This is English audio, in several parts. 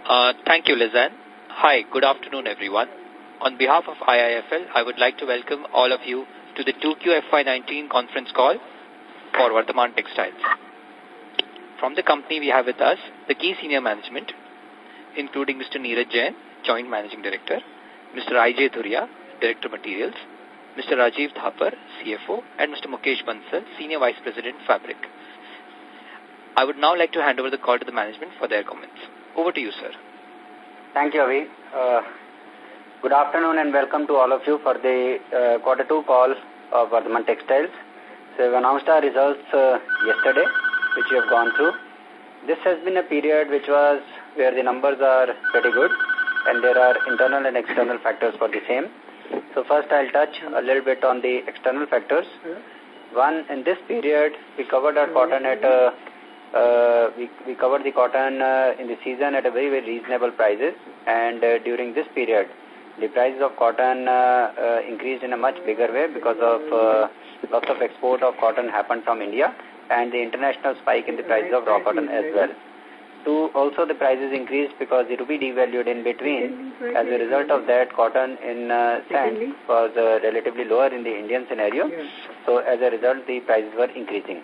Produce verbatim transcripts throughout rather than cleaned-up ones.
Uh, thank you, Lizanne. Hi, good afternoon, everyone. On behalf of I I F L, I would like to welcome all of you to the two Q F Y nineteen conference call for Vardhman Textiles. From the company, we have with us the key senior management, including Mister Neeraj Jain, Joint Managing Director, Mister I J Dhuria, Director Materials, Mister Rajiv Thapar, C F O, and Mister Mukesh Bansal, Senior Vice President, Fabric. I would now like to hand over the call to the management for their comments. Over to you, sir. Thank you, Avi. Uh, good afternoon and welcome to all of you for the uh, quarter two call of Vardhman Textiles. So we've announced our results uh, yesterday, which we have gone through. This has been a period which was where the numbers are pretty good and there are internal and external factors for the same. So first I'll touch a little bit on the external factors. One, in this period, we covered our cotton at a Uh, we, we covered the cotton uh, in the season at a very, very reasonable prices, and uh, during this period, the prices of cotton uh, uh, increased in a much bigger way because of uh, lots of export of cotton happened from India, and the international spike in the prices of raw cotton as well. Two, also the prices increased because the rupee devalued in between. As a result of that, cotton in uh, sand was uh, relatively lower in the Indian scenario, so as a result, the prices were increasing.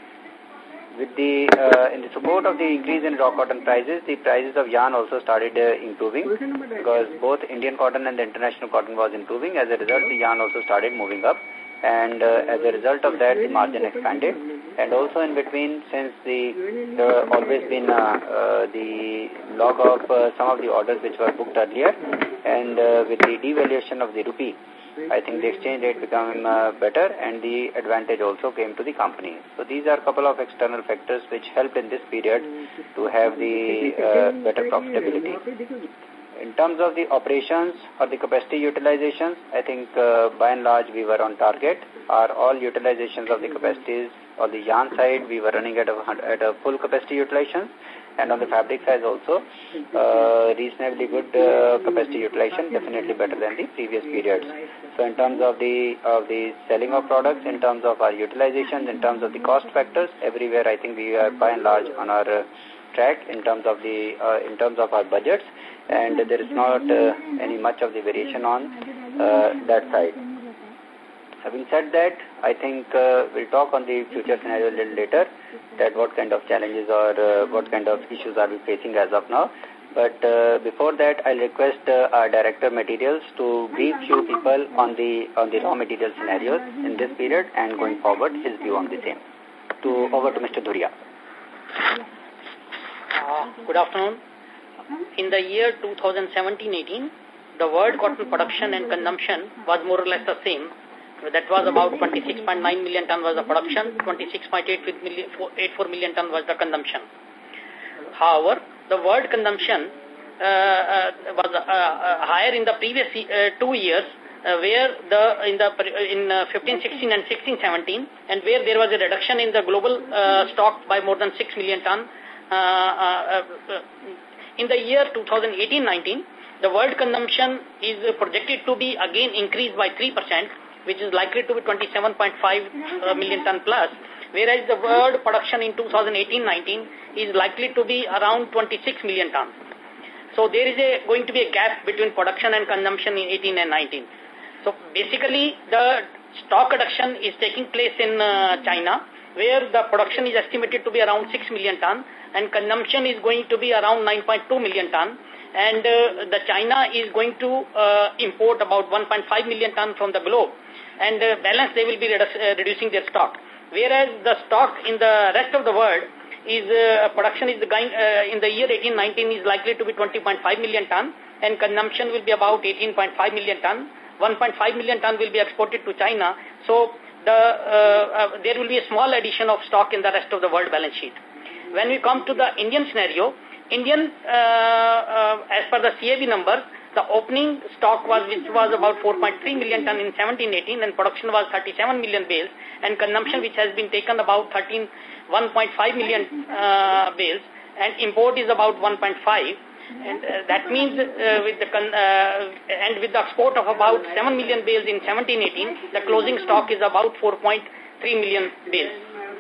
With the, uh, in the support of the increase in raw cotton prices, the prices of yarn also started uh, improving because both Indian cotton and the international cotton was improving. As a result, the yarn also started moving up, and uh, as a result of that, the margin expanded. And also in between, since the there have always been uh, uh, the log of uh, some of the orders which were booked earlier, and uh, with the devaluation of the rupee, I think the exchange rate became uh, better and the advantage also came to the company. So these are a couple of external factors which helped in this period to have the uh, better profitability. In terms of the operations or the capacity utilizations, I think uh, by and large we were on target. Our all utilizations of the capacities on the yarn side, we were running at a, at a full capacity utilization. And on the fabric side also, uh, reasonably good uh, capacity utilization, definitely better than the previous periods. So in terms of the of the selling of products, in terms of our utilizations, in terms of the cost factors, everywhere I think we are by and large on our uh, track in terms of the uh, in terms of our budgets, and there is not uh, any much of the variation on uh, that side. Having said that, I think uh, we'll talk on the future scenario a little later, that what kind of challenges or uh, what kind of issues are we facing as of now. But uh, before that, I'll request uh, our Director Materials to brief few people on the on the raw material scenarios in this period and going forward, his view on the same. To, over to Mister Dhuria. Uh, good afternoon. In the year two thousand seventeen eighteen, the world cotton production and consumption was more or less the same. That was about twenty-six point nine million ton was the production, twenty-six point eight four million ton was the consumption. However, the world consumption uh, uh, was uh, uh, higher in the previous uh, two years, uh, where the in the in uh, fifteen sixteen and sixteen seventeen, and where there was a reduction in the global uh, stock by more than six million ton. Uh, uh, uh, in the year two thousand eighteen nineteen, the world consumption is projected to be again increased by three percent. Which is likely to be twenty-seven point five uh, million ton plus, whereas the world production in two thousand eighteen nineteen is likely to be around twenty-six million ton. So there is a going to be a gap between production and consumption in eighteen and nineteen. So basically the stock reduction is taking place in uh, China, where the production is estimated to be around six million ton and consumption is going to be around nine point two million ton. And uh, the China is going to uh, import about one point five million ton from the globe, and uh, balance they will be redu uh, reducing their stock. Whereas the stock in the rest of the world is uh, production is going uh, in the year eighteen nineteen is likely to be twenty point five million ton, and consumption will be about eighteen point five million ton. one point five million ton will be exported to China. So the uh, uh, there will be a small addition of stock in the rest of the world balance sheet. When we come to the Indian scenario, Indian, uh, uh, as per the C A B numbers, the opening stock was which was about four point three million ton in seventeen eighteen, and production was thirty-seven million bales, and consumption which has been taken about thirteen one point five million uh, bales, and import is about one point five, and uh, that means uh, with the con uh, and with the export of about seven million bales in seventeen eighteen, the closing stock is about four point three million bales.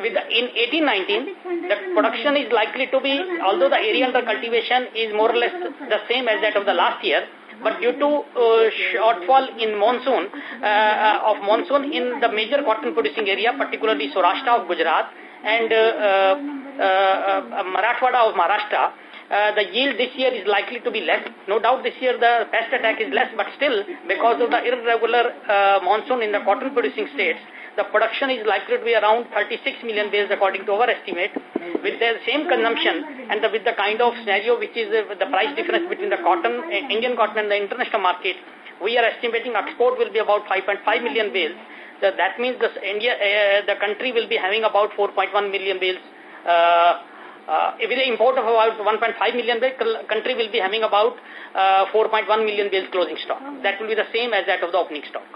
with the, in eighteen nineteen, the production is likely to be, although the area under cultivation is more or less the same as that of the last year, but due to uh, shortfall in monsoon, uh, of monsoon in the major cotton producing area, particularly Saurashtra of Gujarat and uh, uh, uh, Marathwada of Maharashtra, uh, the yield this year is likely to be less. No doubt this year the pest attack is less, but still, because of the irregular uh, monsoon in the cotton producing states, the production is likely to be around thirty-six million bales according to our estimate. With the same consumption and the, with the kind of scenario which is uh, the price difference between the cotton, uh, Indian cotton and the international market, we are estimating export will be about five point five million bales. So that means the, India, uh, the country will be having about four point one million bales. Uh, uh, with the import of about one point five million bales, country will be having about uh, four point one million bales closing stock. That will be the same as that of the opening stock.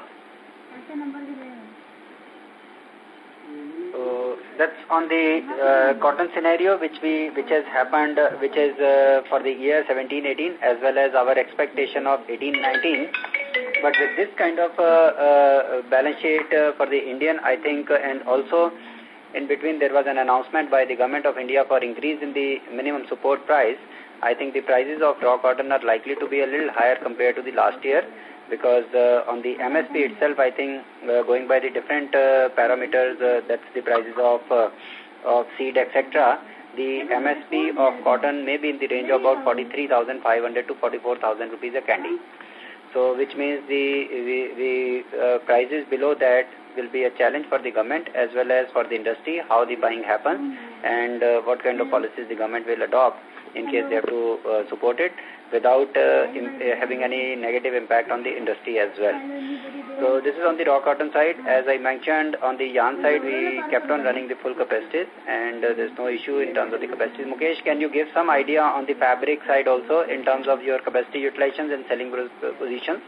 That's on the uh, cotton scenario which we which has happened, uh, which is uh, for the year seventeen eighteen as well as our expectation of eighteen nineteen. But with this kind of uh, uh, balance sheet uh, for the Indian, I think, uh, and also in between there was an announcement by the Government of India for increase in the minimum support price. I think the prices of raw cotton are likely to be a little higher compared to the last year, because uh, on the M S P itself, I think, uh, going by the different uh, parameters, uh, that's the prices of, uh, of seed, et cetera, the M S P of cotton may be in the range of about forty-three thousand five hundred to forty-four thousand rupees a candy. So, which means the, the, the uh, prices below that will be a challenge for the government as well as for the industry, how the buying happens and uh, what kind of policies the government will adopt in case they have to uh, support it without uh, in, uh, having any negative impact on the industry as well. So this is on the raw cotton side. As I mentioned, on the yarn side, we kept on running the full capacities and uh, there's no issue in terms of the capacities. Mukesh, can you give some idea on the fabric side also in terms of your capacity utilizations and selling positions?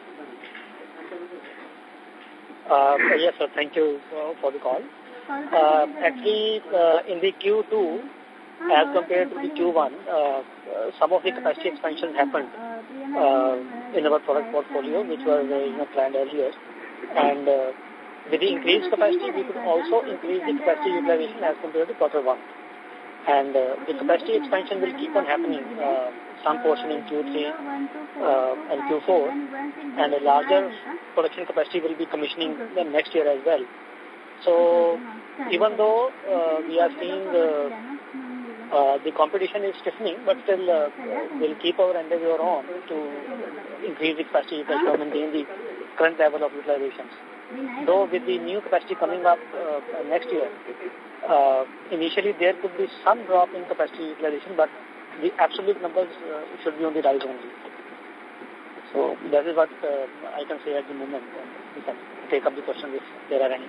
Uh, yes, sir. Thank you uh, for the call. Uh, actually, uh, in the Q two, as compared to the Q one, uh, uh, some of the capacity expansions happened uh, in our product portfolio, which was uh, you know, planned earlier. And uh, with the increased capacity, we could also increase the capacity utilization as compared to quarter one. And uh, the capacity expansion will keep on happening, uh, some portion in Q three uh, and Q four, and a larger production capacity will be commissioning the next year as well. So, even though uh, we are seeing uh, uh, the competition is stiffening, but still uh, we'll keep our endeavor on to increase the capacity utilization to maintain the current level of utilizations. Though with the new capacity coming up uh, next year, uh, initially there could be some drop in capacity utilization, but the absolute numbers uh, should be on the rise only. So that is what uh, I can say at the moment. We can take up the question if there are any.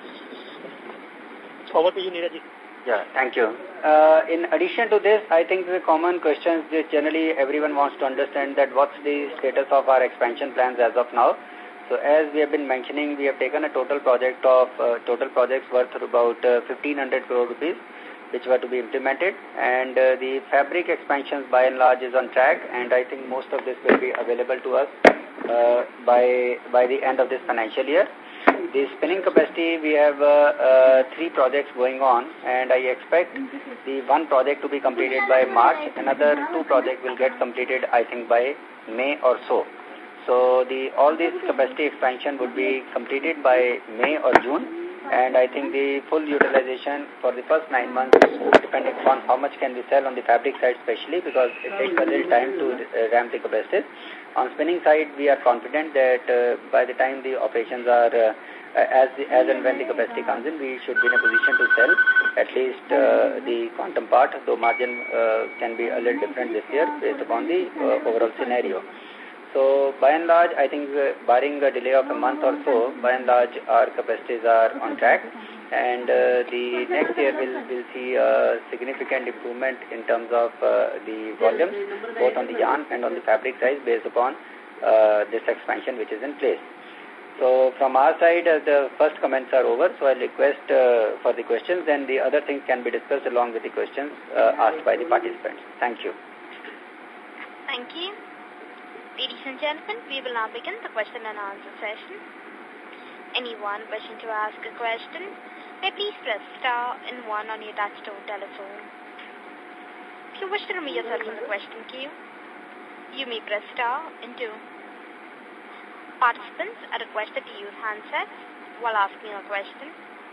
Over to you, Neeraj. Yeah, thank you. Uh, in addition to this, I think the common questions that generally everyone wants to understand that what's the status of our expansion plans as of now. So as we have been mentioning, we have taken a total project of uh, total projects worth about uh, fifteen hundred crore rupees, which were to be implemented, and uh, the fabric expansions by and large is on track, and I think most of this will be available to us uh, by by the end of this financial year. The spinning capacity, we have uh, uh, three projects going on, and I expect the one project to be completed by March. Another two projects will get completed, I think, by May or so. So the all this capacity expansion would be completed by May or June, and I think the full utilization for the first nine months, depending on how much can we sell on the fabric side especially, because it takes a little time to uh, ramp the capacities. On spinning side, we are confident that uh, by the time the operations are, uh, as, the, as and when the capacity comes in, we should be in a position to sell at least uh, the quantum part, though margin uh, can be a little different this year based upon the uh, overall scenario. So, by and large, I think uh, barring a delay of a month or so, by and large, our capacities are on track. And uh, the next year will will see a significant improvement in terms of uh, the volumes, both on the yarn and on the fabric side, based upon uh, this expansion which is in place. So, from our side, uh, the first comments are over. So, I'll request uh, for the questions, then the other things can be discussed along with the questions uh, asked by the participants. Thank you. Thank you. Ladies and gentlemen, we will now begin the question and answer session. Anyone wishing to ask a question may please press star and one on your touchtone telephone. If you wish to remove yourself from the question queue, you may press star and two. Participants are requested to use handsets while asking a question.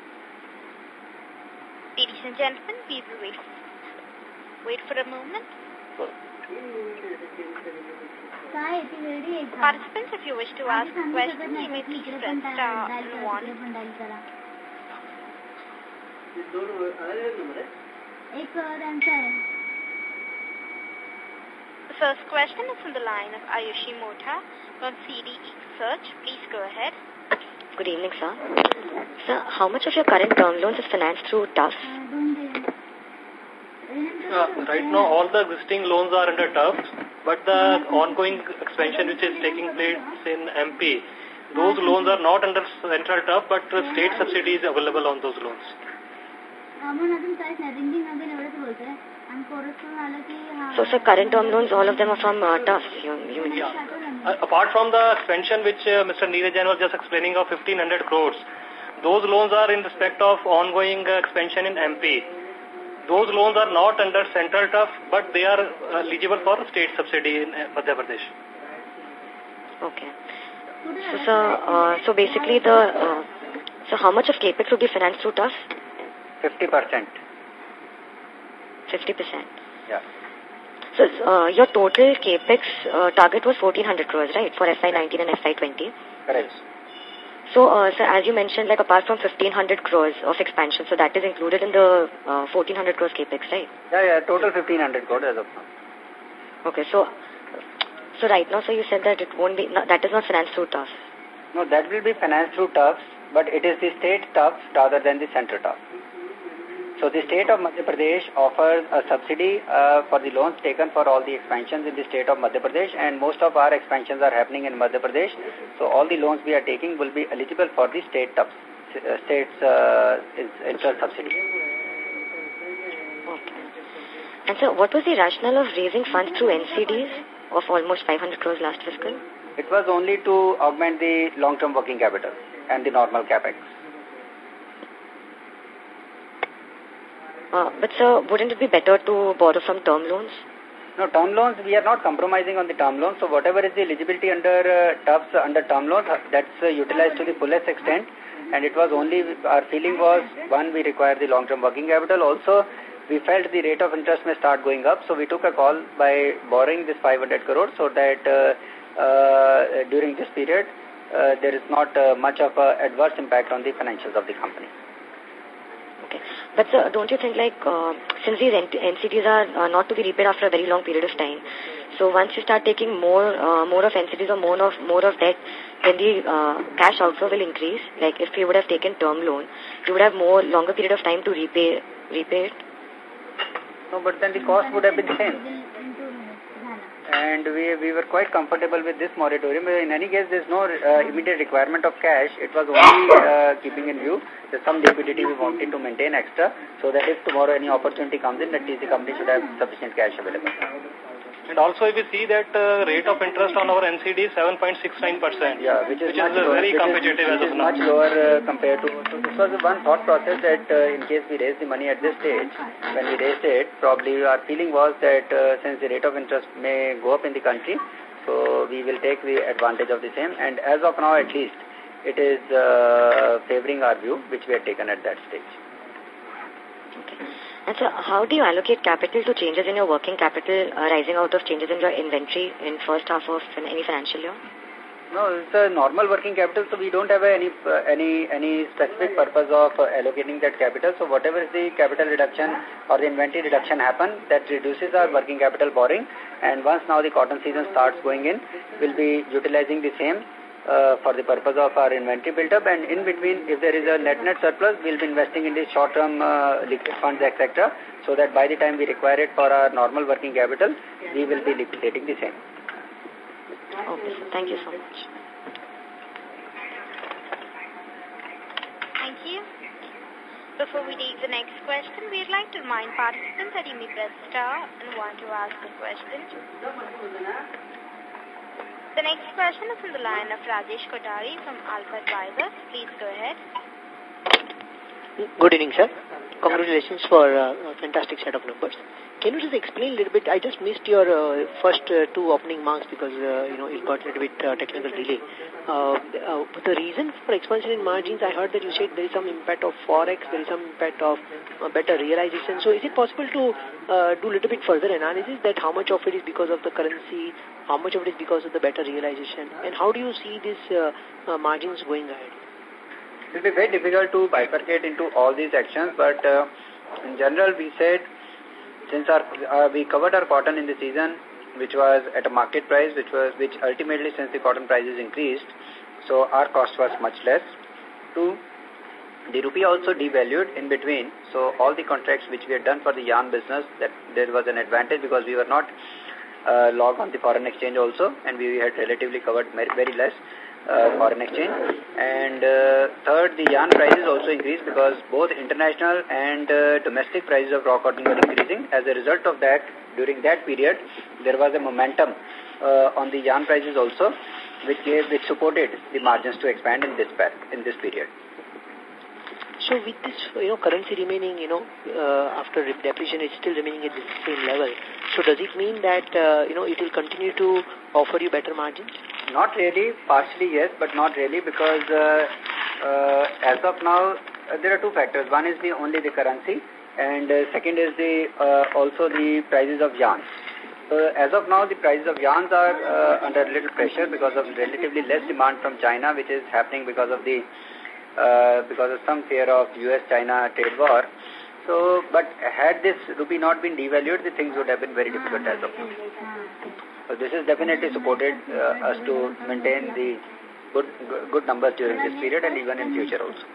Ladies and gentlemen, we will wait, wait for a moment. Participants, if you wish to ask a question, you may please press star and one. The first question is from the line of Ayushi Motha from C D E Research. Please go ahead. Good evening, sir. Sir, how much of your current term loans is financed through T U F? Uh, right now, all the existing loans are under T U F, but the ongoing expansion which is taking place in M P, those loans are not under central T U F, but state subsidy is available on those loans. So, sir, current term loans, all of them are from uh, T U F? You, you mean? Yeah. Uh, apart from the expansion which uh, Mister Neeraj Jain was just explaining of fifteen hundred crores, those loans are in respect of ongoing uh, expansion in M P. Those loans are not under central T U F, but they are eligible for state subsidy in Madhya Pradesh. Okay. So, sir, uh, so basically the, uh, so how much of capex would be financed through T U F? fifty percent. fifty percent. Yeah. So, uh, your total capex uh, target was fourteen hundred crores, right, for F Y nineteen and F Y twenty? Correct. So, uh, sir, as you mentioned, like apart from fifteen hundred crores of expansion, so that is included in the uh, fourteen hundred crores capex, right? Yeah, yeah, total fifteen hundred crores as of now. Okay, so, so right now, so you said that it won't be, no, that is not financed through T U F. No, that will be financed through T U F, but it is the state T U F rather than the central T U F. So the state of Madhya Pradesh offers a subsidy uh, for the loans taken for all the expansions in the state of Madhya Pradesh, and most of our expansions are happening in Madhya Pradesh. So all the loans we are taking will be eligible for the state T U F, uh, state's uh, interest subsidy. Okay. And so what was the rationale of raising funds through N C Ds of almost five hundred crores last fiscal? It was only to augment the long-term working capital and the normal capex. Uh, but sir, wouldn't it be better to borrow from term loans? No, term loans, we are not compromising on the term loans. So whatever is the eligibility under uh, T U Fs, under term loans, that's uh, utilized to the fullest extent. And it was only, our feeling was, one, we require the long-term working capital. Also, we felt the rate of interest may start going up. So we took a call by borrowing this five hundred crores so that uh, uh, during this period, uh, there is not uh, much of an adverse impact on the financials of the company. Okay. But sir, don't you think like, uh, since these N C Ds are uh, not to be repaid after a very long period of time, so once you start taking more uh, more of N C Ds or more of, more of debt, then the uh, cash outflow will increase? Like if you would have taken term loan, you would have more longer period of time to repay, repay it? No, but then the cost would have been the same. And we, we were quite comfortable with this moratorium. In any case, there's no uh, immediate requirement of cash. It was only uh, keeping in view there's some liquidity we wanted to maintain extra, so that if tomorrow any opportunity comes in, at least the company should have sufficient cash available. And also, if we see that uh, rate of interest on our N C D is seven point six nine percent, yeah, which is, which much is lower, very which competitive is, as which of is now. much lower uh, compared to, so this was one thought process that uh, in case we raise the money at this stage, when we raised it, probably our feeling was that uh, since the rate of interest may go up in the country, so we will take the advantage of the same, and as of now at least, it is uh, favoring our view, which we had taken at that stage. Okay. And so how do you allocate capital to changes in your working capital uh, rising out of changes in your inventory in first half of any financial year? No, it's a normal working capital, so we don't have any uh, any any specific purpose of uh, allocating that capital. So whatever is the capital reduction or the inventory reduction happen, that reduces our working capital borrowing. And once now the cotton season starts going in, we'll be utilizing the same uh, for the purpose of our inventory build-up. And in between, if there is a net-net surplus, we'll be investing in the short-term uh, liquid funds, et cetera, so that by the time we require it for our normal working capital, we will be liquidating the same. Okay, thank you so much. Thank you. Before we take the next question, we'd like to remind participants that you may press star and want to ask a question. The next question is from the line of Rajesh Kothari from Alpha Advisors. Please go ahead. Good evening, sir. Congratulations for uh, a fantastic set of numbers. Can you just explain a little bit? I just missed your uh, first uh, two opening marks because, uh, you know, it got a little bit uh, technical delay. Uh, uh, the reason for expansion in margins, I heard that you said there is some impact of Forex, there is some impact of uh, better realization. So is it possible to uh, do a little bit further analysis that how much of it is because of the currency, how much of it is because of the better realization, and how do you see these uh, uh, margins going ahead? It will be very difficult to bifurcate into all these actions, but uh, in general we said, since our, uh, we covered our cotton in the season, which was at a market price, which was which ultimately, since the cotton prices increased, so our cost was much less. Two, the rupee also devalued in between. So all the contracts which we had done for the yarn business, that there was an advantage because we were not uh, logged on the foreign exchange also, and we had relatively covered very less uh, foreign exchange. And uh, third, the yarn prices also increased because both international and uh, domestic prices of raw cotton were increasing. As a result of that, during that period, there was a momentum uh, on the yarn prices also, which gave, which supported the margins to expand in this in this period. So with this, you know, currency remaining, you know, uh, after depreciation, it's still remaining at the same level. So does it mean that, uh, you know, it will continue to offer you better margins? Not really, partially yes, but not really, because uh, uh, as of now, uh, there are two factors. One is the only the currency, and uh, second is the uh, also the prices of yarns. So as of now, the prices of yarns are uh, under a little pressure because of relatively less demand from China, which is happening because of the uh, because of some fear of U S China trade war. So, but had this rupee not been devalued, the things would have been very difficult as of now. So this has definitely supported uh, us to maintain the good good numbers during this period and even in future also.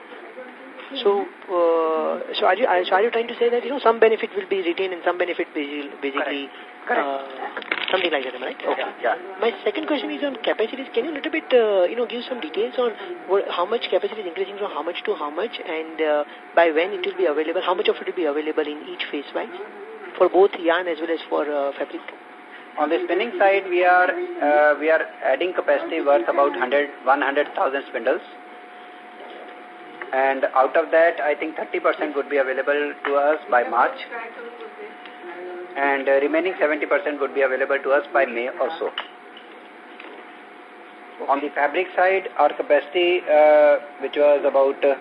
So, uh, so are you so are you trying to say that, you know, some benefit will be retained and some benefit basically Correct. Uh, something like that, am I right? Okay. Yeah. My second question is on capacities. Can you a little bit, uh, you know, give some details on what, how much capacity is increasing from how much to how much, and uh, by when it will be available? How much of it will be available in each phase wise for both yarn as well as for uh, fabric? On the spinning side, we are uh, we are adding capacity worth about one hundred thousand spindles. And out of that, I think thirty percent would be available to us by March. And uh, remaining seventy percent would be available to us by May or so. On the fabric side, our capacity, uh, which was about... Uh,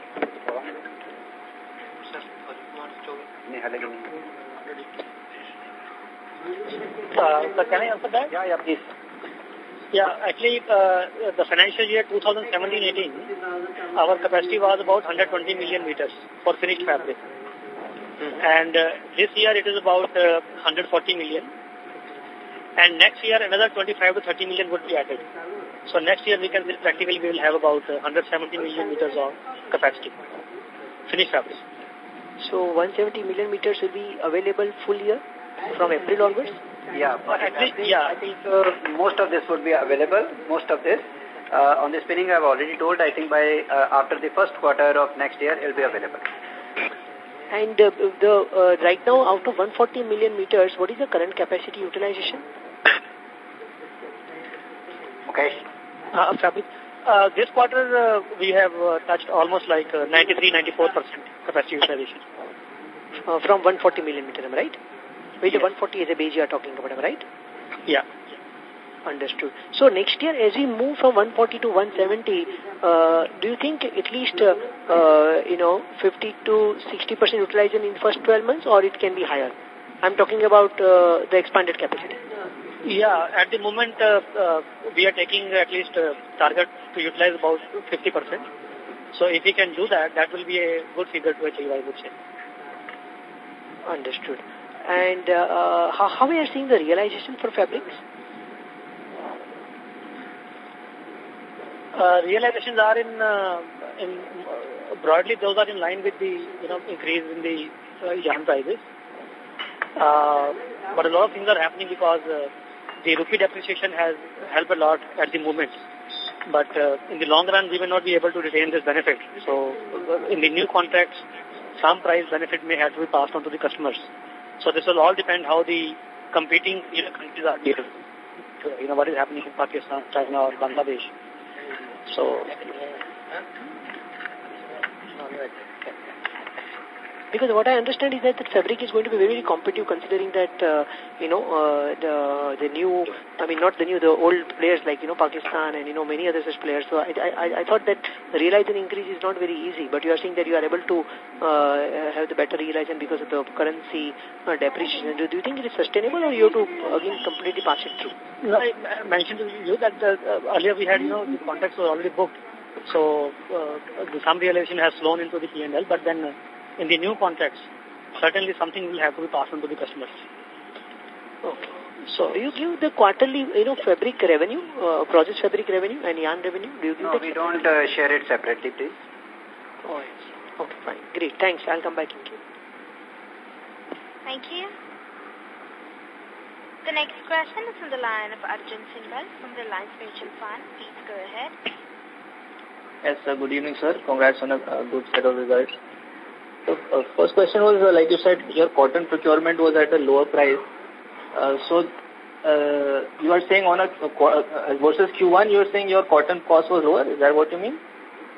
uh, so can I answer that? Yeah, yeah, please. Yeah, actually, uh, the financial year two thousand seventeen eighteen, our capacity was about one hundred twenty million meters for finished fabric. Mm-hmm. And uh, this year it is about uh, one hundred forty million. And next year another twenty-five to thirty million would be added. So next year we can practically we will have about uh, one hundred seventy million meters of capacity, finished fabric. So one hundred seventy million meters will be available full year from April onwards? Yeah, but at least, yeah. I think uh, most of this would be available, most of this. Uh, on the spinning, I've already told, I think by uh, after the first quarter of next year, it will be available. And uh, the uh, right now, out of one hundred forty million meters, what is the current capacity utilization? Okay. Uh, fabric. Uh, this quarter, uh, we have uh, touched almost like uh, ninety-three, ninety-four percent capacity utilization. Uh, from one hundred forty million meters, am I right? Which yes. one hundred forty is a base you are talking about, am I right? Yeah. Understood. So next year, as we move from one hundred forty to one hundred seventy, uh, do you think at least, uh, uh, you know, fifty to sixty percent utilization in the first twelve months, or it can be higher? I'm talking about uh, the expanded capacity. Yeah, at the moment, uh, uh, we are taking at least a target to utilize about fifty percent. So if we can do that, that will be a good figure to achieve, I would say. Understood. And uh, how, how we are seeing the realization for fabrics? Uh, realizations are in, uh, in uh, broadly those are in line with the, you know, increase in the uh, yarn prices. Uh, but a lot of things are happening because uh, the rupee depreciation has helped a lot at the moment. But uh, in the long run, we may not be able to retain this benefit. So uh, in the new contracts, some price benefit may have to be passed on to the customers. So this will all depend how the competing, you know, countries are dealing. You know, what is happening in Pakistan, China, or Bangladesh. So, because what I understand is that the fabric is going to be very, very competitive, considering that, uh, you know, uh, the the new, I mean, not the new, the old players like, you know, Pakistan and, you know, many other such players. So I, I, I thought that the realization increase is not very easy, but you are saying that you are able to uh, have the better realization because of the currency uh, depreciation. Do, do you think it is sustainable, or you have to, again, completely pass it through? No, I mentioned to you that the, uh, earlier we had, you know, the contracts were already booked. So uh, the, some realization has flown into the P and L, but then uh, in the new contracts, certainly something will have to be passed on to the customers. Okay. So do you give the quarterly, you know, fabric revenue, uh, process fabric revenue and yarn revenue? Do you give no, that we don't uh, share it separately, please. Oh, yes. Okay, fine. Great. Thanks. I'll come back in queue. Thank you. The next question is from the line of Arjun Singhal from Reliance Mutual Fund. Please go ahead. Yes, sir. Good evening, sir. Congrats on a uh, good set of results. So, uh, first question was, uh, like you said, your cotton procurement was at a lower price. Uh, so, uh, you are saying on a, uh, versus Q one, you are saying your cotton cost was lower? Is that what you mean?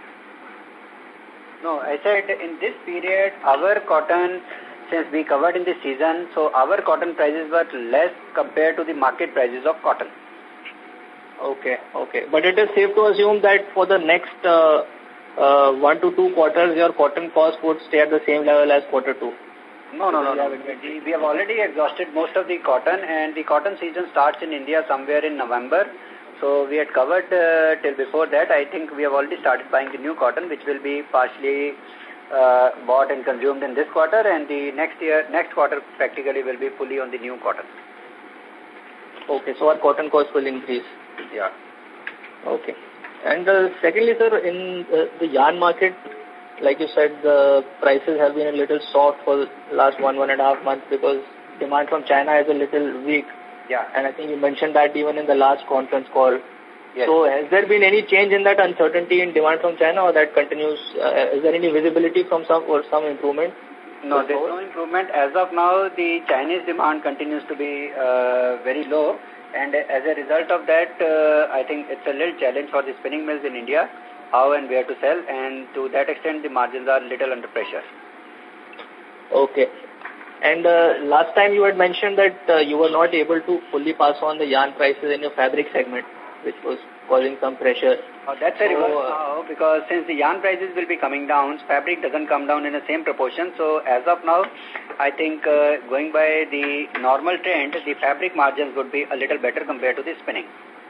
No, I said in this period, our cotton, since we covered in the season, so our cotton prices were less compared to the market prices of cotton. Okay, okay. But it is safe to assume that for the next uh, uh, one to two quarters, your cotton cost would stay at the same level as quarter two? No, no, no, no. We, we have already exhausted most of the cotton, and the cotton season starts in India somewhere in November. So we had covered uh, till before that. I think we have already started buying the new cotton, which will be partially uh, bought and consumed in this quarter, and the next year, next quarter practically will be fully on the new cotton. Okay, so our cotton cost will increase. Yeah. Okay. And uh, secondly, sir, in uh, the yarn market, like you said, the prices have been a little soft for the last one, one and a half months because demand from China is a little weak. Yeah. And I think you mentioned that even in the last conference call. Yes. So has there been any change in that uncertainty in demand from China, or that continues? Uh, is there any visibility from some or some improvement? No, there's no improvement. As of now, the Chinese demand continues to be uh, very low. And as a result of that, uh, I think it's a little challenge for the spinning mills in India, how and where to sell. And to that extent, the margins are little under pressure. Okay. And uh, last time you had mentioned that uh, you were not able to fully pass on the yarn prices in your fabric segment, which was causing some pressure. Oh, that's a reverse so, uh, now, because since the yarn prices will be coming down, fabric doesn't come down in the same proportion. So as of now, I think uh, going by the normal trend, the fabric margins would be a little better compared to the spinning.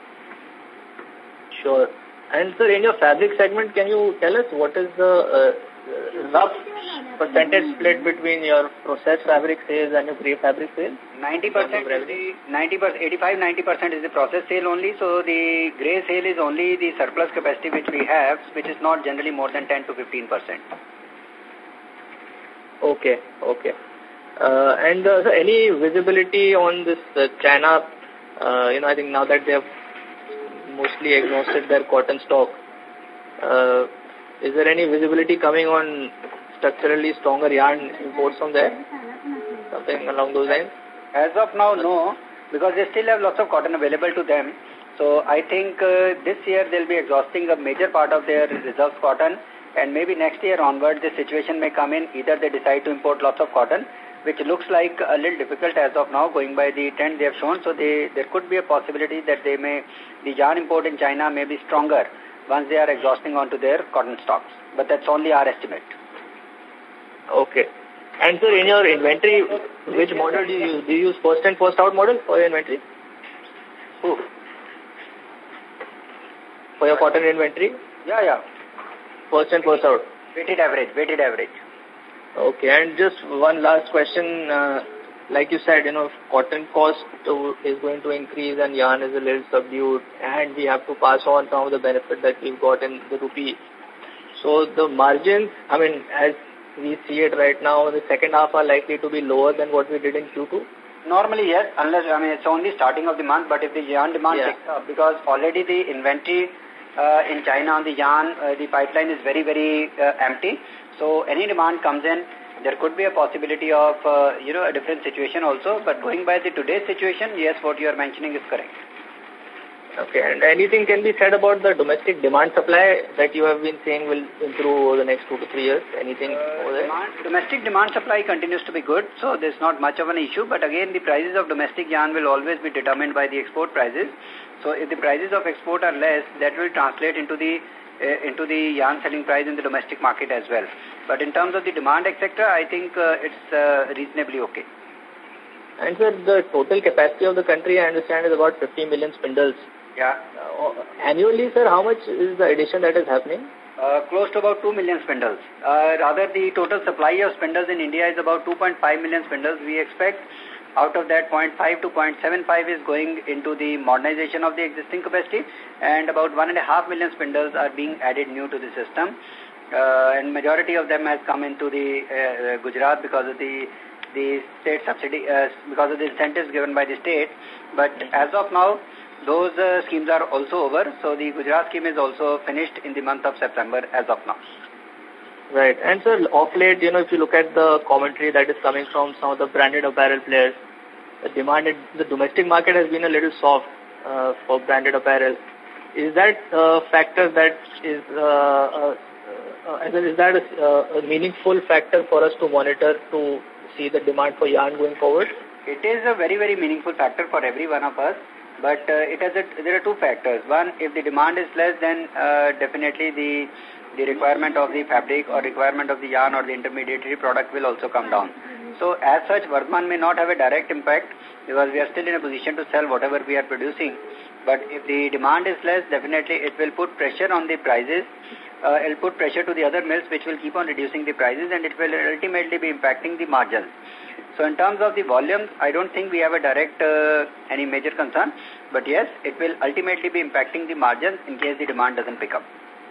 Sure. And sir, in your fabric segment, can you tell us what is the uh, rough percentage split between your processed fabric sales and your grey fabric sales? ninety percent is the ninety percent, eighty-five to ninety percent is the process sale only. So the grey sale is only the surplus capacity which we have, which is not generally more than ten to fifteen percent. Okay, okay. Uh, and uh, so any visibility on this uh, China? Uh, you know, I think now that they have mostly exhausted their cotton stock, uh, is there any visibility coming on structurally stronger yarn imports from there? Something along those lines? As of now, no, because they still have lots of cotton available to them. So I think uh, this year they'll be exhausting a major part of their reserves cotton, and maybe next year onward the situation may come in. Either they decide to import lots of cotton, which looks like a little difficult as of now, going by the trend they have shown. So they, there could be a possibility that they may, the yarn import in China may be stronger once they are exhausting onto their cotton stocks. But that's only our estimate. Okay. And sir, in your inventory, which model do you use? Do you use first in, first out model for your inventory? Who? For your cotton inventory? Yeah, yeah. First in, first out. Weighted average, weighted average. Okay, and just one last question. Uh, like you said, you know, cotton cost to, is going to increase and yarn is a little subdued, and we have to pass on some of the benefit that we've got in the rupee. So the margins, I mean, as we see it right now, the second half are likely to be lower than what we did in Q two? Normally, yes, unless, I mean, it's only starting of the month, but if the yarn demand yeah. picks up, because already the inventory uh, in China on the yarn, uh, the pipeline is very, very uh, empty. So any demand comes in, there could be a possibility of, uh, you know, a different situation also. But going by the today's situation, yes, what you are mentioning is correct. Okay, and anything can be said about the domestic demand supply that you have been saying will improve over the next two to three years? Anything uh, over there? Demand, domestic demand supply continues to be good, so there's not much of an issue. But again, the prices of domestic yarn will always be determined by the export prices. So if the prices of export are less, that will translate into the uh, into the yarn selling price in the domestic market as well. But in terms of the demand, et cetera, I think uh, it's uh, reasonably okay. And sir, the total capacity of the country, I understand, is about fifty million spindles. Yeah. Uh, annually, sir, how much is the addition that is happening? Uh, close to about two million spindles. Uh, rather, the total supply of spindles in India is about two point five million spindles. We expect out of that zero point five to zero point seven five is going into the modernization of the existing capacity, and about one point five million spindles are being added new to the system. Uh, and majority of them has come into the uh, Gujarat because of the the state subsidy, uh, because of the incentives given by the state. But as of now, those uh, schemes are also over. So the Gujarat scheme is also finished in the month of September as of now. Right. And sir, of late, you know, if you look at the commentary that is coming from some of the branded apparel players, the demand in the domestic market has been a little soft uh, for branded apparel. Is that a factor that is, uh, uh, uh, is that a, uh, a meaningful factor for us to monitor to see the demand for yarn going forward? It is a very, very meaningful factor for every one of us. But uh, it has a, there are two factors. One, if the demand is less, then uh, definitely the the requirement of the fabric or requirement of the yarn or the intermediary product will also come down. So as such, Vardhman may not have a direct impact because we are still in a position to sell whatever we are producing. But if the demand is less, definitely it will put pressure on the prices. Uh, it will put pressure to the other mills, which will keep on reducing the prices, and it will ultimately be impacting the margins. So in terms of the volumes, I don't think we have a direct, uh, any major concern. But yes, it will ultimately be impacting the margins in case the demand doesn't pick up.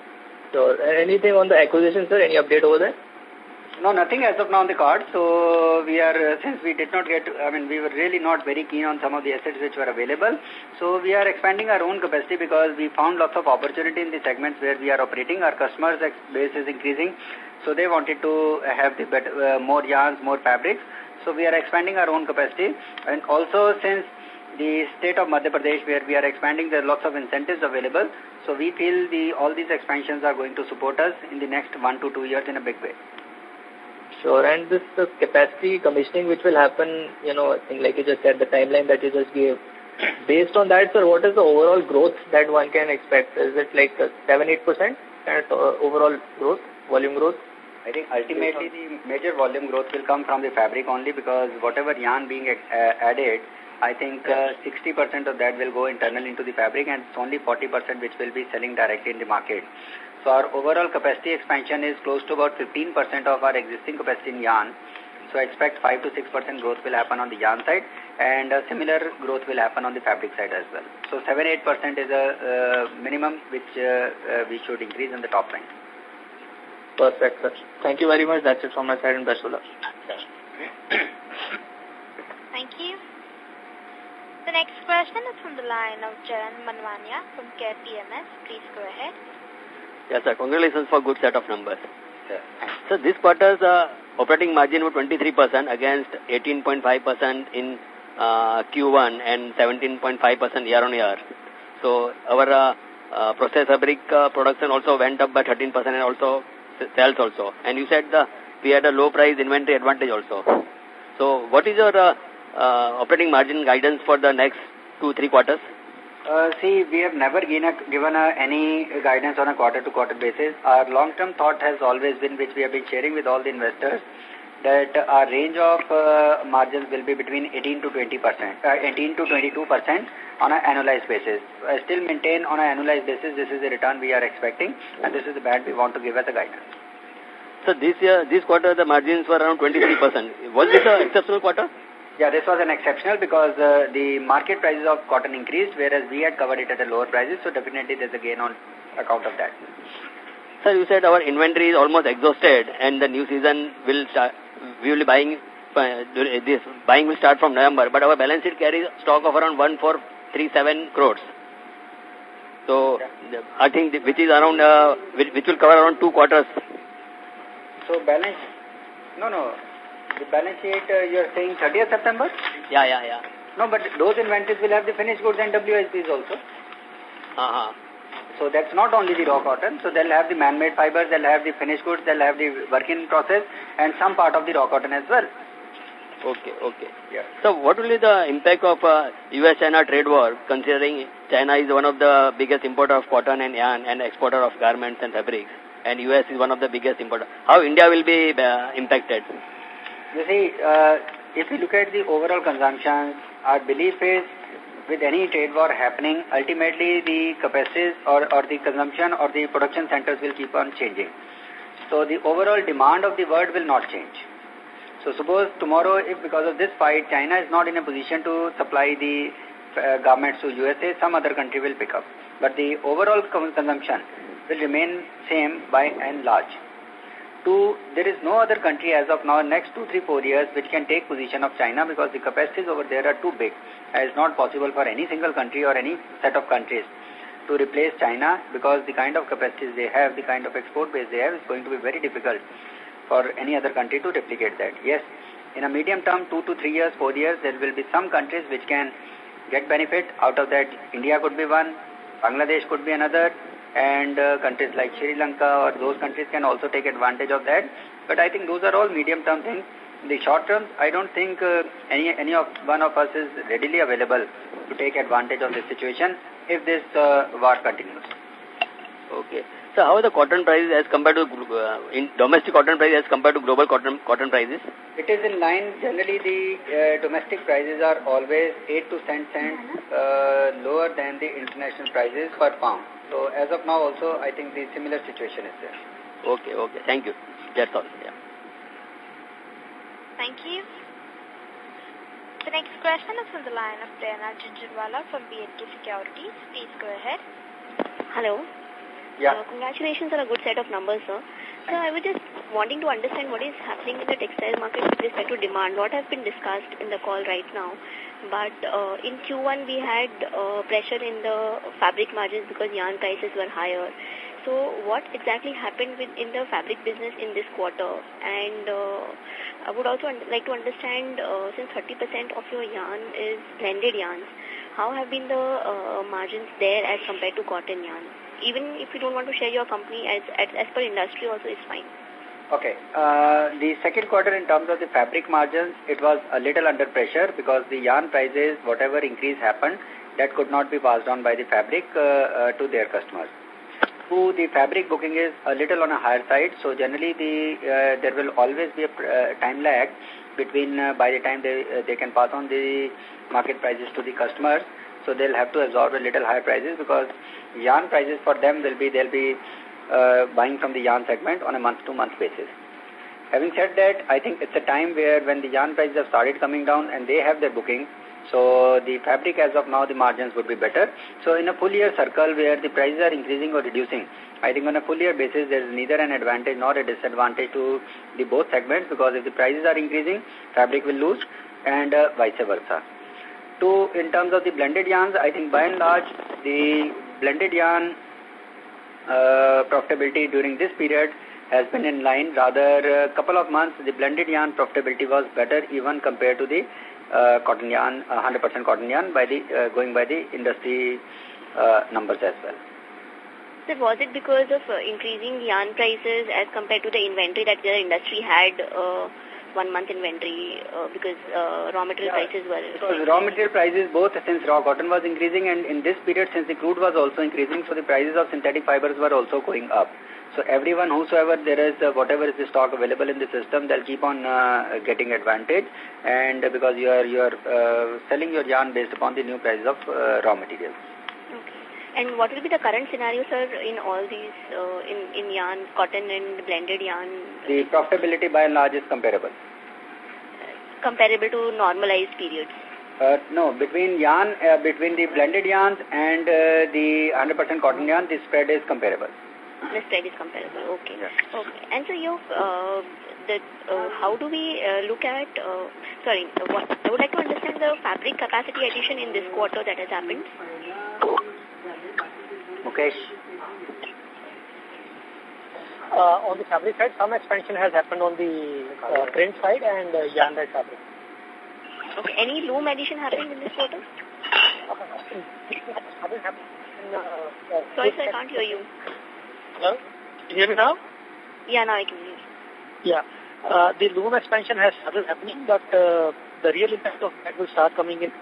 So anything on the acquisition, sir? Any update over there? No, nothing as of now on the card. So we are, uh, since we did not get, I mean, we were really not very keen on some of the assets which were available. So we are expanding our own capacity because we found lots of opportunity in the segments where we are operating. Our customers' base is increasing. So they wanted to have the better, uh, more yarns, more fabrics. So we are expanding our own capacity. And also since the state of Madhya Pradesh where we are expanding, there are lots of incentives available. So we feel the all these expansions are going to support us in the next one to two years in a big way. Sure, and this uh, capacity commissioning which will happen, you know, I think like you just said, the timeline that you just gave. Based on that, sir, what is the overall growth that one can expect? Is it like seven to eight percent kind of uh, overall growth, volume growth? I think ultimately the major volume growth will come from the fabric only because whatever yarn being uh, added, I think uh, sixty percent of that will go internal into the fabric and it's only forty percent which will be selling directly in the market. So our overall capacity expansion is close to about fifteen percent of our existing capacity in yarn. So I expect five to six percent growth will happen on the yarn side and a similar growth will happen on the fabric side as well. So seven to eight percent is a uh, minimum which uh, uh, we should increase in the top line. Perfect, sir. Thank you very much. That's it from my side and best of luck. Thank you. The next question is from the line of Jaran Manwania from Care P M S. Please go ahead. Yes, sir. Congratulations for good set of numbers. Yeah. So this quarter's uh, operating margin was twenty-three percent against eighteen point five percent in uh, Q one and seventeen point five percent year on year. So our uh, uh, process fabric uh, production also went up by thirteen percent and also sales also. And you said the, we had a low price inventory advantage also. So what is your uh, uh, operating margin guidance for the next two, three quarters? Uh, see, we have never given, a, given a, any guidance on a quarter-to-quarter basis. Our long-term thought has always been, which we have been sharing with all the investors, that our range of uh, margins will be between eighteen to twenty percent, uh, eighteen to twenty-two percent on an annualized basis. I still maintain on an annualized basis, this is the return we are expecting, and this is the band we want to give as a guidance. So this year, this quarter, the margins were around twenty-three percent. Was this an exceptional quarter? Yeah, this was an exceptional because uh, the market prices of cotton increased, whereas we had covered it at a lower prices, so definitely there's a gain on account of that. Sir, you said our inventory is almost exhausted and the new season will start, we will be buying, uh, this buying will start from November, but our balance sheet carries stock of around one four three seven crores. So, yeah. I think the, which is around, uh, which, which will cover around two quarters. So, balance, no, no. The balance sheet, uh, you are saying thirtieth September? Yeah, yeah, yeah. No, but those inventories will have the finished goods and W S Ps also. Uh-huh. So that's not only the raw cotton. So they'll have the man-made fibers, they'll have the finished goods, they'll have the work-in process, and some part of the raw cotton as well. Okay, okay. Yeah. So what will be the impact of uh, U S China trade war, considering China is one of the biggest importer of cotton and yarn and exporter of garments and fabrics, and U S is one of the biggest importer? How India will be uh, impacted? You see, uh, if we look at the overall consumption, our belief is with any trade war happening, ultimately the capacities or, or the consumption or the production centers will keep on changing. So the overall demand of the world will not change. So suppose tomorrow, if because of this fight, China is not in a position to supply the uh, garments to U S A, some other country will pick up. But the overall consumption will remain same by and large. Two, there is no other country as of now, next two, three, four years, which can take position of China because the capacities over there are too big. It's not possible for any single country or any set of countries to replace China because the kind of capacities they have, the kind of export base they have is going to be very difficult for any other country to replicate that. Yes, in a medium term, two to three years, four years, there will be some countries which can get benefit out of that. India could be one, Bangladesh could be another, and uh, countries like Sri Lanka or those countries can also take advantage of that. But I think those are all medium-term things. In the short term, I don't think uh, any any of one of us is readily available to take advantage of this situation if this uh, war continues. Okay. So how are the cotton prices as compared to uh, in domestic cotton prices as compared to global cotton cotton prices? It is in line. Generally, the uh, domestic prices are always eight to ten cents uh, lower than the international prices per pound. So as of now, also I think the similar situation is there. Okay, okay. Thank you. That's all. Yeah. Thank you. The next question is from the line of Prerna Jhunjhunwala from B and K Securities. Please go ahead. Hello. Yeah. Uh, congratulations on a good set of numbers, sir. So I was just wanting to understand what is happening in the textile market with respect to demand. What has been discussed in the call right now. But uh, in Q one, we had uh, pressure in the fabric margins because yarn prices were higher. So what exactly happened with, in the fabric business in this quarter? And uh, I would also like to understand, uh, since thirty percent of your yarn is blended yarns, how have been the uh, margins there as compared to cotton yarn? Even if you don't want to share your company, as, as, as per industry also is fine. Okay. Uh, the second quarter in terms of the fabric margins, it was a little under pressure because the yarn prices, whatever increase happened, that could not be passed on by the fabric uh, uh, to their customers. Two, the fabric booking is a little on a higher side, so generally the uh, there will always be a uh, time lag between uh, by the time they uh, they can pass on the market prices to the customers. So they'll have to absorb a little higher prices because yarn prices for them will be they'll be uh, buying from the yarn segment on a month-to-month basis. Having said that, I think it's a time where when the yarn prices have started coming down and they have their booking, so the fabric as of now, the margins would be better. So in a full year circle where the prices are increasing or reducing, I think on a full year basis, there is neither an advantage nor a disadvantage to the both segments because if the prices are increasing, fabric will lose and uh, vice versa. Two, in terms of the blended yarns, I think by and large, the blended yarn uh, profitability during this period has been in line. Rather, a couple of months, the blended yarn profitability was better even compared to the uh, cotton yarn, uh, one hundred percent cotton yarn, by the uh, going by the industry uh, numbers as well. Sir, was it because of uh, increasing yarn prices as compared to the inventory that the industry had, uh, one month inventory, uh, because uh, raw material yeah, prices were... Because raw material prices, both since raw cotton was increasing and in this period since the crude was also increasing, so the prices of synthetic fibers were also going up. So everyone, whosoever there is, uh, whatever is the stock available in the system, they'll keep on uh, getting advantage, and uh, because you are you are uh, selling your yarn based upon the new prices of uh, raw materials. Okay. And what will be the current scenario, sir, in all these, uh, in, in yarn, cotton and blended yarn? The profitability by and large is comparable. Uh, comparable to normalized periods? Uh, no, between yarn, uh, between the blended yarns and uh, the one hundred percent cotton yarn, the spread is comparable. The spread is comparable, okay. Yeah. Okay. And so, you, uh, the, uh, how do we uh, look at, uh, sorry, uh, what, I would like to understand the fabric capacity addition in this quarter that has happened. Okay. Uh, on the fabric side, some expansion has happened on the uh, print side and uh, yarn dyed fabric. Okay. Any loom addition happening in this quarter? Sorry, sir, I can't hear you. Hello? Can you hear me now? Yeah, now I can hear you. Yeah. Uh, the loom expansion has started happening, but uh, the real impact of that will start coming in.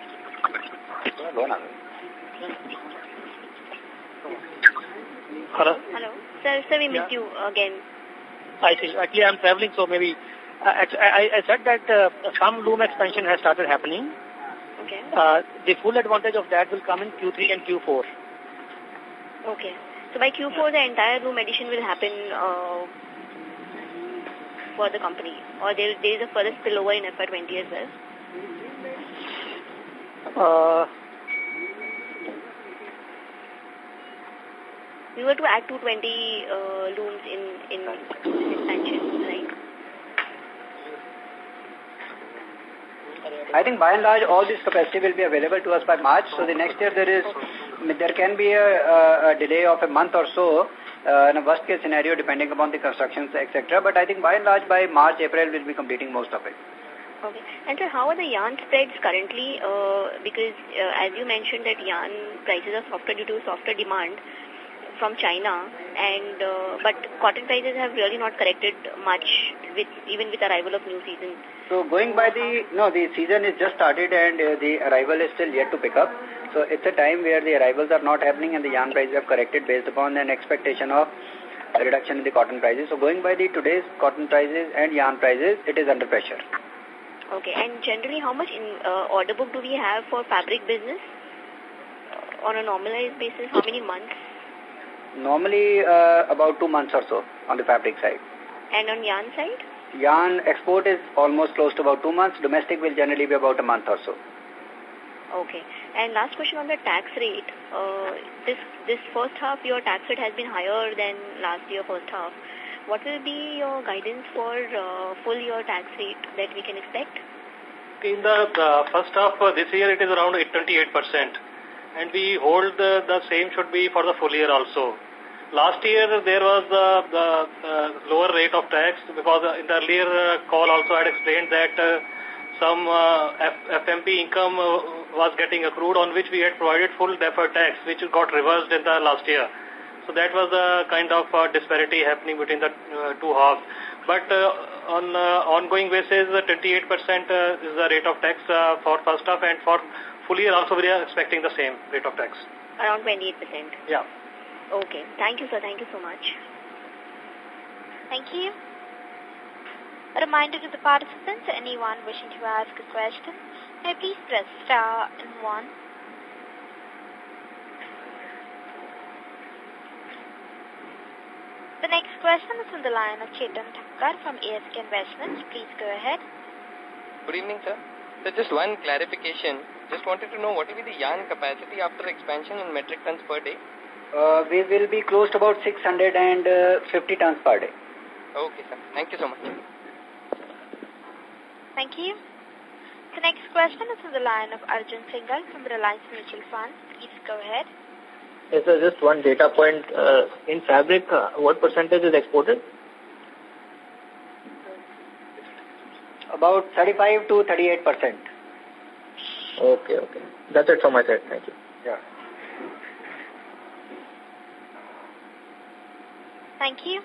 Hello? Hello? Sir, sir, we missed Yeah. you again. I see. Actually, I'm traveling, so maybe... Uh, actually, I, I said that uh, some loom expansion has started happening. Okay. Uh, the full advantage of that will come in Q three and Q four. Okay. So by Q four, the entire loom addition will happen uh, for the company, or there, there is a further spillover in F Y twenty as well? Uh, we were to add two hundred twenty uh, looms in, in expansion, right? I think by and large all this capacity will be available to us by March. So the next year there is, there can be a, a, a delay of a month or so uh, in a worst case scenario depending upon the constructions, et cetera. But I think by and large by March, April we'll be completing most of it. Okay. And so how are the yarn spreads currently? Uh, because uh, as you mentioned that yarn prices are softer due to softer demand from China, and uh, but cotton prices have really not corrected much with even with arrival of new season. So going by the, no, the season is just started and uh, the arrival is still yet to pick up. So it's a time where the arrivals are not happening and the yarn prices have corrected based upon an expectation of a reduction in the cotton prices. So going by the today's cotton prices and yarn prices, it is under pressure. Okay, and generally how much in uh, order book do we have for fabric business uh, on a normalized basis? How many months? Normally uh, about two months or so on the fabric side. And on yarn side? Yarn export is almost close to about two months. Domestic will generally be about a month or so. Okay. And last question on the tax rate. Uh, this this first half, your tax rate has been higher than last year first half. What will be your guidance for uh, full year tax rate that we can expect? In the, the first half uh, this year, it is around twenty-eight percent. And we hold the, the same should be for the full year also. Last year, there was the, the uh, lower rate of tax because uh, in the earlier uh, call also I had explained that uh, some uh, F M P income uh, was getting accrued on which we had provided full deferred tax, which got reversed in the last year. So that was the kind of uh, disparity happening between the uh, two halves. But uh, on uh, ongoing basis, twenty-eight percent uh, is the rate of tax uh, for first half, and for full year also we are expecting the same rate of tax. Around twenty-eight percent. Yeah. Okay. Thank you, sir. Thank you so much. Thank you. A reminder to the participants, anyone wishing to ask a question, may please press star and one. The next question is from the line of Chetan Thakkar from A S K Investments. Please go ahead. Good evening, sir. So just one clarification. Just wanted to know what will be the yarn capacity after expansion in metric tons per day? Uh, we will be close to about six hundred fifty tons per day. Okay, sir. Thank you so much. Thank you. The next question is from the line of Arjun Singhal from Reliance Mutual Fund. Please go ahead. Yes, sir, just one data point. Uh, in fabric, uh, what percentage is exported? About thirty-five to thirty-eight percent. Okay, okay. That's it from my side. Thank you. Yeah. Thank you.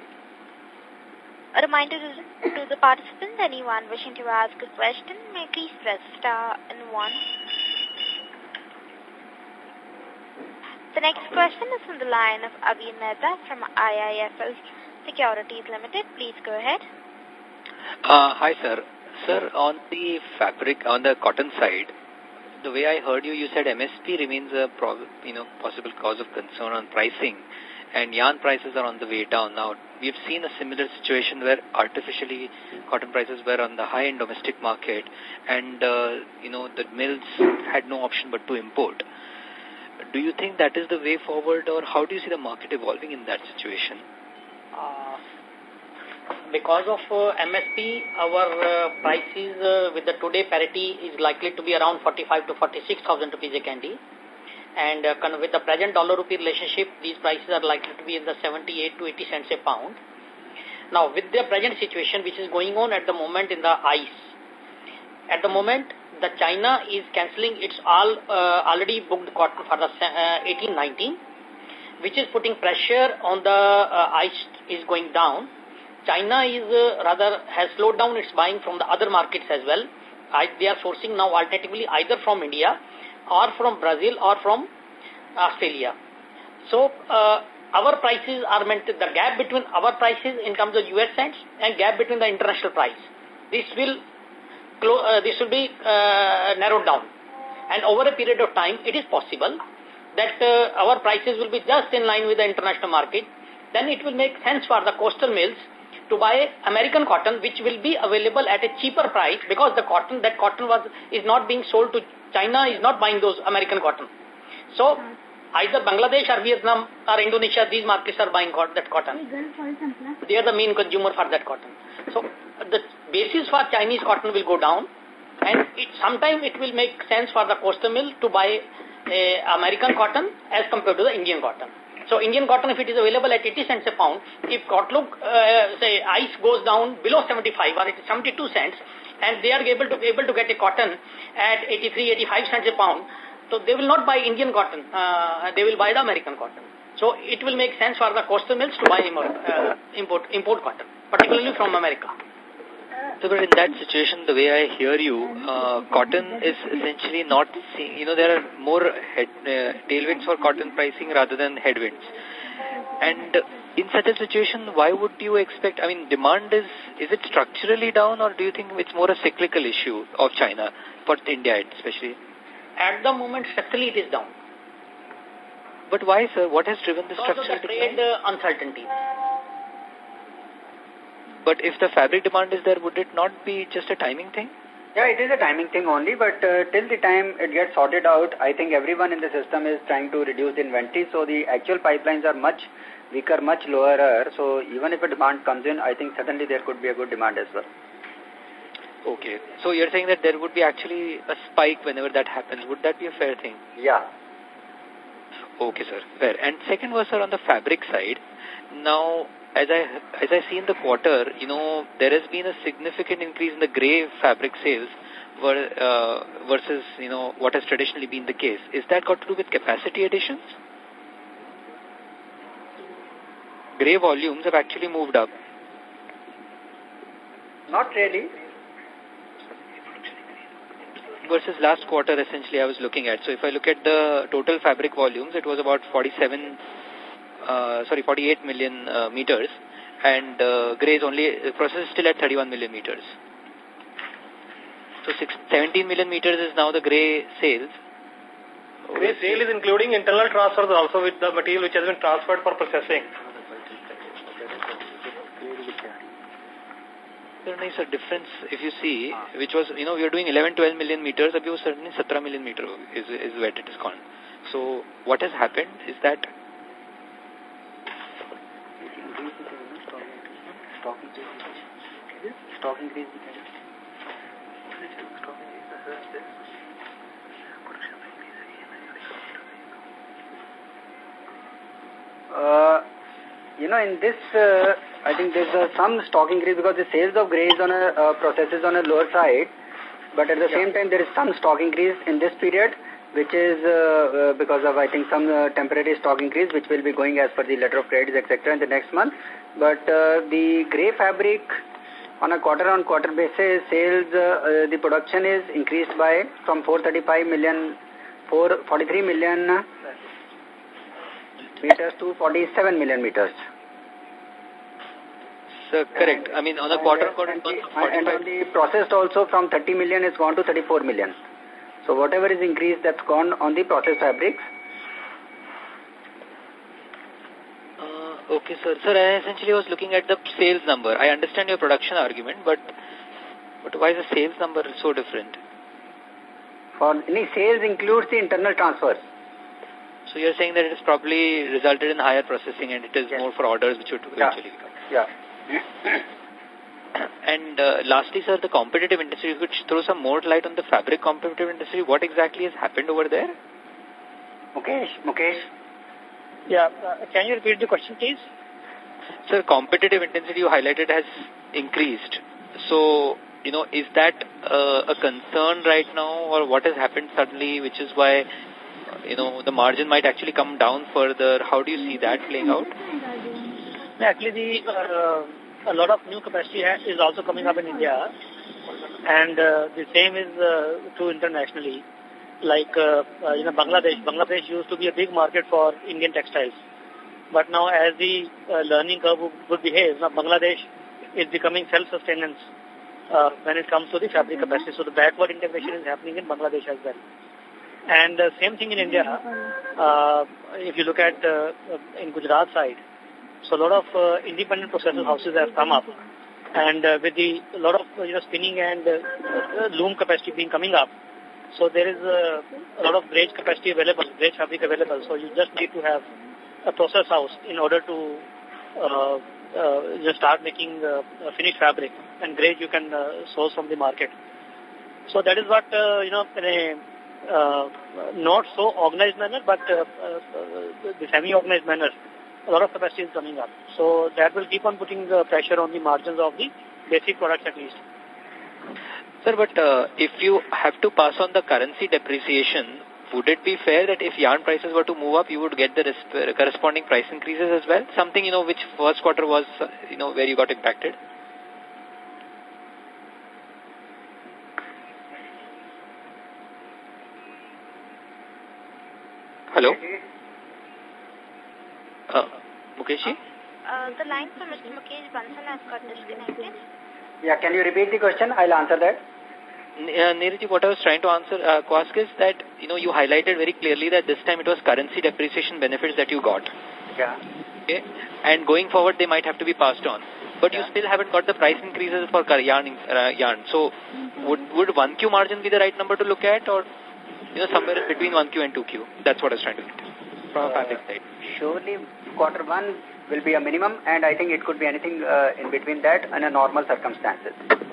A reminder to, to the participants, anyone wishing to ask a question, may please press star and one. The next question is from the line of Avi Mehta from I I F L Securities Limited. Please go ahead. Uh, hi, sir. Sir, on the fabric, on the cotton side, the way I heard you, you said M S P remains a prob you know, possible cause of concern on pricing, and yarn prices are on the way down. Now, we've seen a similar situation where artificially cotton prices were on the high-end domestic market, and, uh, you know, the mills had no option but to import. Do you think that is the way forward, or how do you see the market evolving in that situation? Uh, because of uh, M S P, our uh, prices uh, with the today parity is likely to be around forty-five to forty-six thousand rupees a candy. And uh, with the present dollar-rupee relationship, these prices are likely to be in the seventy-eight to eighty cents a pound. Now, with the present situation which is going on at the moment in the ice, at the moment, the China is cancelling its all uh, already booked cotton for the uh, eighteen nineteen, which is putting pressure on the uh, ice is going down. China is uh, rather has slowed down its buying from the other markets as well. I, they are sourcing now alternatively either from India or from Brazil or from Australia. So uh, our prices are meant to, the gap between our prices in terms of U S cents and gap between the international price. This will uh, this will be uh, narrowed down, and over a period of time, it is possible that uh, our prices will be just in line with the international market. Then it will make sense for the coastal mills to buy American cotton, which will be available at a cheaper price, because the cotton that cotton was is not being sold to China, is not buying those American cotton. So either Bangladesh or Vietnam or Indonesia, these markets are buying that cotton. They are the main consumer for that cotton. So the basis for Chinese cotton will go down, and it, sometime it will make sense for the coastal mill to buy uh, American cotton as compared to the Indian cotton. So Indian cotton, if it is available at eighty cents a pound, if cotton, uh, say, ice goes down below seventy-five or it is seventy-two cents, and they are able to able to get a cotton at eighty-three, eighty-five cents a pound, so they will not buy Indian cotton, uh, they will buy the American cotton. So it will make sense for the coastal mills to buy uh, import, import cotton, particularly from America. So, but in that situation, the way I hear you, uh, cotton is essentially not seeing, you know, there are more head, uh, tailwinds for cotton pricing rather than headwinds. And in such a situation, why would you expect, I mean, demand is, is it structurally down, or do you think it's more a cyclical issue of China, for India especially? At the moment, structurally it is down. But why, sir? What has driven the because structural of the trade uh, uncertainty. But if the fabric demand is there, would it not be just a timing thing? Yeah, it is a timing thing only, but uh, till the time it gets sorted out, I think everyone in the system is trying to reduce the inventory, so the actual pipelines are much weaker, much lower, so even if a demand comes in, I think certainly there could be a good demand as well. Okay, so you're saying that there would be actually a spike whenever that happens. Would that be a fair thing? Yeah. Okay, sir, fair. And second was, sir, on the fabric side, now, as I as I see in the quarter, you know, there has been a significant increase in the grey fabric sales ver, uh, versus, you know, what has traditionally been the case. Is that got to do with capacity additions? Grey volumes have actually moved up. Not really. Versus last quarter, essentially, I was looking at. So if I look at the total fabric volumes, it was about forty-seven, uh, sorry, forty-eight million uh, meters, and uh, grey is only, the process is still at thirty-one million meters. So six, seventeen million meters is now the grey sales. Grey sale is including internal transfers also with the material which has been transferred for processing. There is a difference, if you see, which was, you know, we are doing eleven, twelve million meters, abhi wo certainly seventeen million meter is, is where it is gone. So, what has happened is that stock increase. Uh, you know, in this, uh, I think there's uh, some stock increase because the sales of grey is on a uh, process is on a lower side, but at the yeah. same time there is some stock increase in this period, which is uh, uh, because of, I think, some uh, temporary stock increase, which will be going as per the letter of credits, et cetera in the next month. But uh, the grey fabric on a quarter-on-quarter basis, sales, uh, uh, the production is increased by from four thirty-five million, four forty-three million meters to forty-seven million meters. So, correct. I mean, on a quarter-on-quarter, and, and, and on the processed also from thirty million it's gone to thirty-four million. So, whatever is increased, that's gone on the processed fabrics. Uh, okay, sir. Sir, I essentially was looking at the sales number. I understand your production argument, but but why is the sales number so different? For any sales includes the internal transfers. So, you're saying that it has probably resulted in higher processing and it is yes. more for orders which would eventually yeah. come. Yeah. And uh, lastly, sir, the competitive industry, you could throw some more light on the fabric competitive industry. What exactly has happened over there? Mukesh, Mukesh. Yeah, uh, can you repeat the question, please? Sir, competitive intensity you highlighted has increased. So, you know, is that uh, a concern right now, or what has happened suddenly, which is why, you know, the margin might actually come down further? How do you see that playing out? Actually, the, uh, a lot of new capacity is also coming up in India, and uh, the same is uh, true internationally. Like, uh, uh, you know, Bangladesh. Bangladesh used to be a big market for Indian textiles. But now as the uh, learning curve would behave, now Bangladesh is becoming self-sustenance uh, when it comes to the fabric capacity. So the backward integration is happening in Bangladesh as well. And uh, same thing in India. Uh, if you look at uh, in Gujarat side, so a lot of uh, independent processor houses have come up. And uh, with the a lot of uh, you know spinning and uh, loom capacity being coming up, so there is uh, a lot of braid capacity available, braid fabric available. So you just need to have a process house in order to uh, uh, just start making uh, finished fabric, and braid you can uh, source from the market. So that is what uh, you know in a uh, not so organized manner, but uh, uh, the semi-organized manner, a lot of capacity is coming up. So that will keep on putting the pressure on the margins of the basic products at least. Sir, but uh, if you have to pass on the currency depreciation, would it be fair that if yarn prices were to move up, you would get the corresponding price increases as well? Something, you know, which first quarter was, uh, you know, where you got impacted? Hello? Uh, Mukeshi? Uh, the line from Mister Mukesh Bansal has got disconnected. Yeah, can you repeat the question? I'll answer that. Uh, Neeraj, what I was trying to answer, uh, ask is that, you know, you highlighted very clearly that this time it was currency depreciation benefits that you got. Yeah. Okay. And going forward, they might have to be passed on. But yeah. you still haven't got the price increases for yarn. Uh, yarn. So, would would one Q margin be the right number to look at, or, you know, somewhere between one Q and two Q? That's what I was trying to get from a fabric side. Surely, quarter one will be a minimum, and I think it could be anything uh, in between that and a normal circumstances.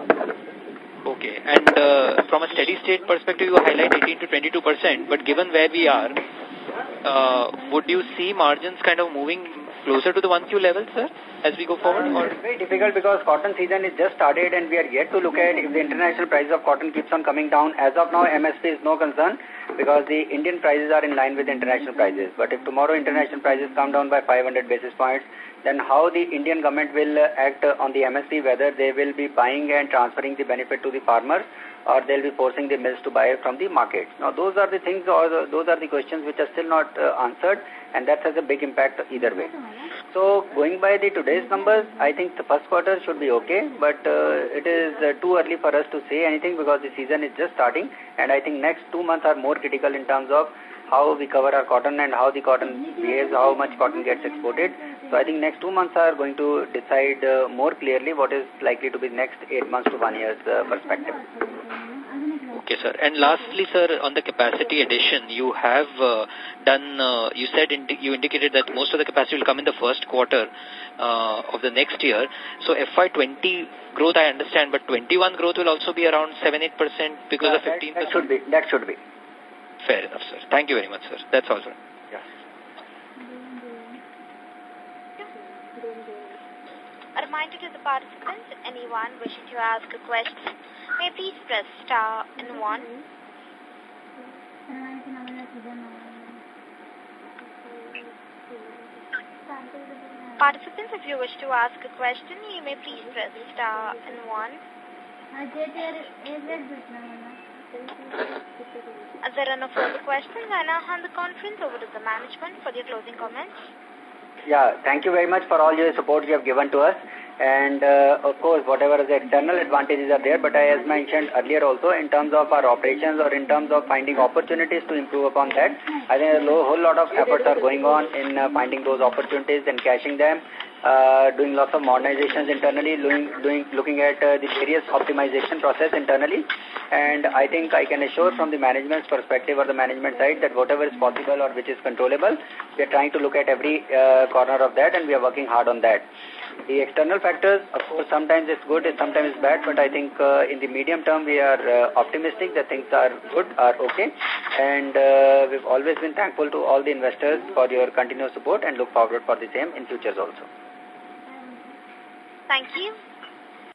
Okay. And uh, from a steady state perspective, you highlight eighteen to twenty-two percent, but given where we are, uh, would you see margins kind of moving closer to the one Q level, sir, as we go forward? Or? It's very difficult because cotton season is just started and we are yet to look at if the international price of cotton keeps on coming down. As of now, M S P is no concern because the Indian prices are in line with international prices. But if tomorrow international prices come down by five hundred basis points, then how the Indian government will act on the M S P, whether they will be buying and transferring the benefit to the farmers, or they'll be forcing the mills to buy from the market. Now, those are the things, or the, those are the questions which are still not uh, answered, and that has a big impact either way. So, going by the today's numbers, I think the first quarter should be okay, but uh, it is uh, too early for us to say anything because the season is just starting, and I think next two months are more critical in terms of how we cover our cotton and how the cotton behaves, how much cotton gets exported. So I think next two months are going to decide uh, more clearly what is likely to be next eight months to one year's uh, perspective. Okay, sir. And lastly, sir, on the capacity addition, you have uh, done, uh, you said, indi you indicated that most of the capacity will come in the first quarter uh, of the next year. So F Y twenty growth, I understand, but twenty-one growth will also be around seven to eight percent because yeah, of fifteen percent? That, that should be. That should be. Fair enough, sir. Thank you very much, sir. That's all, sir. Yeah. A reminder to the participants, anyone wishing to ask a question, may please press star and one. Participants, if you wish to ask a question, you may please press star and one. As there are no further questions, I now hand the conference over to the management for their closing comments. Yeah, thank you very much for all your support you have given to us. And uh, of course, whatever the external advantages are there, but I, as mentioned earlier also, in terms of our operations or in terms of finding opportunities to improve upon that, I think a whole lot of efforts are going on in uh, finding those opportunities and cashing them. Uh, doing lots of modernizations internally, doing, doing, looking at uh, the various optimization process internally. And I think I can assure from the management's perspective or the management side that whatever is possible or which is controllable, we are trying to look at every uh, corner of that and we are working hard on that. The external factors, of course, sometimes it's good, sometimes it's bad, but I think uh, in the medium term we are uh, optimistic that things are good, are okay. And uh, we've always been thankful to all the investors for your continuous support and look forward for the same in futures also. Thank you.